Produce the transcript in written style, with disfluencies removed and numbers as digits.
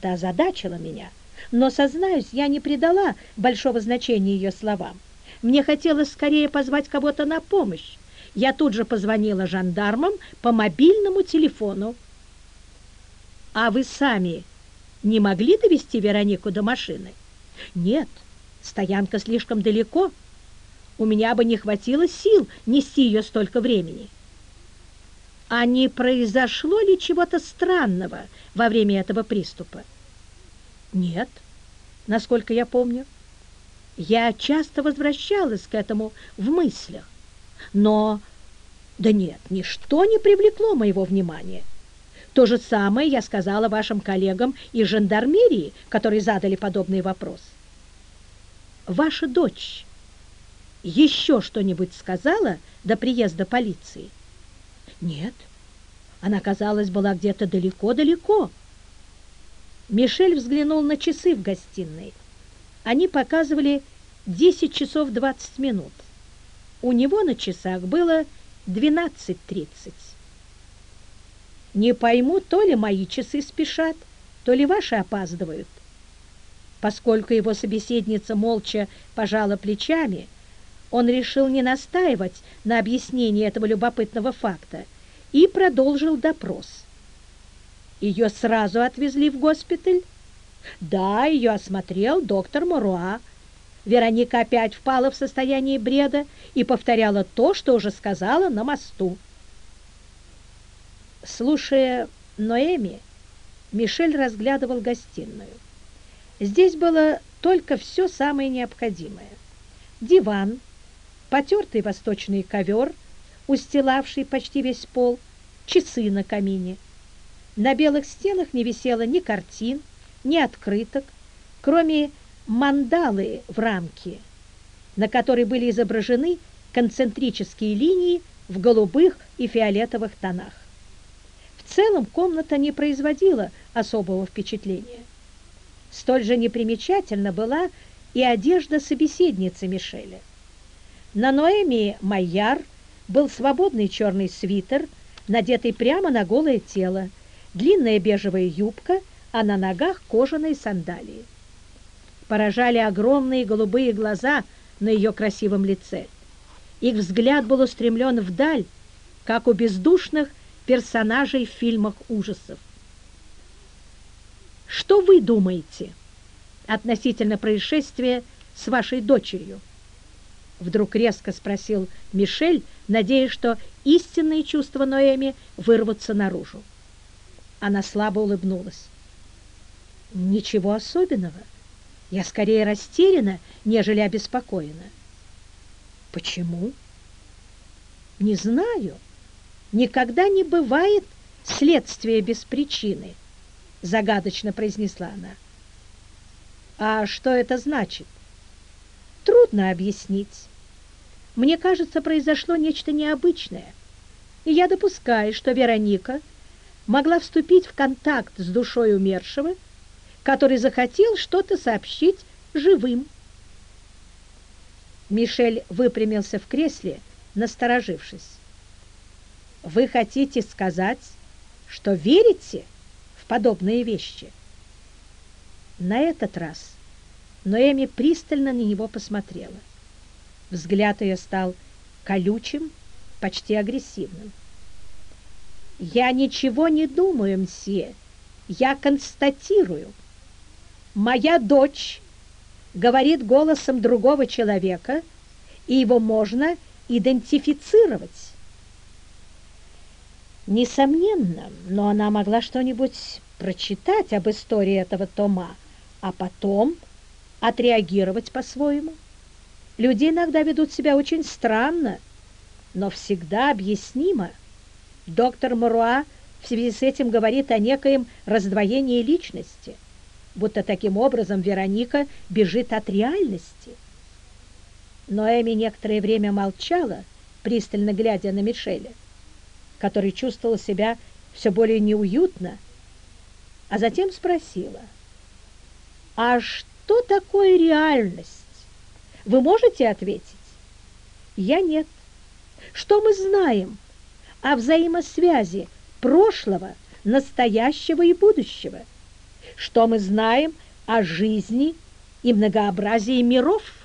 Это озадачило меня, но, сознаюсь, я не придала большого значения ее словам. Мне хотелось скорее позвать кого-то на помощь. Я тут же позвонила жандармам по мобильному телефону. А вы сами не могли довести Веронику до машины? Нет, стоянка слишком далеко. У меня бы не хватило сил нести ее столько времени. А не произошло ли чего-то странного во время этого приступа? Нет, насколько я помню. Я часто возвращалась к этому в мыслях, но... Да нет, ничто не привлекло моего внимания. То же самое я сказала вашим коллегам из жандармерии, которые задали подобный вопрос. Ваша дочь еще что-нибудь сказала до приезда полиции? Нет, она, казалось, была где-то далеко-далеко. Мишель взглянул на часы в гостиной. Они показывали 10 часов 20 минут. У него на часах было 12:30. Не пойму, то ли мои часы спешат, то ли ваши опаздывают. Поскольку его собеседница молча пожала плечами, он решил не настаивать на объяснении этого любопытного факта и продолжил допрос. Ее сразу отвезли в госпиталь? Да, ее осмотрел доктор Моруа. Вероника опять впала в состояние бреда и повторяла то, что уже сказала на мосту. Слушая Ноэми, Мишель разглядывал гостиную. Здесь было только все самое необходимое. Диван, потертый восточный ковер, устилавший почти весь пол, часы на камине. На белых стенах не висело ни картин, ни открыток, кроме мандалы в рамке, на которой были изображены концентрические линии в голубых и фиолетовых тонах. В целом комната не производила особого впечатления. Столь же непримечательна была и одежда собеседницы Мишеля. На Ноэми Майяр был свободный черный свитер, надетый прямо на голое тело, длинная бежевая юбка, а на ногах кожаные сандалии. Поражали огромные голубые глаза на ее красивом лице. Их взгляд был устремлен вдаль, как у бездушных персонажей в фильмах ужасов. Что вы думаете относительно происшествия с вашей дочерью? Вдруг резко спросил Мишель, надеясь, что истинные чувства Ноэми вырвутся наружу. Она слабо улыбнулась. Ничего особенного. Я скорее растеряна, нежели обеспокоена. Почему? Не знаю. Никогда не бывает следствия без причины, загадочно произнесла она. А что это значит? Трудно объяснить. Мне кажется, произошло нечто необычное. И я допускаю, что Вероника могла вступить в контакт с душой умершего, который захотел что-то сообщить живым. Мишель выпрямился в кресле, насторожившись. Вы хотите сказать, что верите в подобные вещи? На этот раз Ноэми пристально на него посмотрела. Взгляд ее стал колючим, почти агрессивным. «Я ничего не думаю, мсье, я констатирую. Моя дочь говорит голосом другого человека, и его можно идентифицировать». Несомненно, но она могла что-нибудь прочитать об истории этого тома, а потом отреагировать по-своему. Люди иногда ведут себя очень странно, но всегда объяснимо. Доктор Моруа в связи с этим говорит о некоем раздвоении личности, будто таким образом Вероника бежит от реальности. Но Эми некоторое время молчала, пристально глядя на Мишеля, который чувствовал себя все более неуютно, а затем спросила, «А что такое реальность? Вы можете ответить?» «Я нет. Что мы знаем о взаимосвязи прошлого, настоящего и будущего? Что мы знаем о жизни и многообразии миров?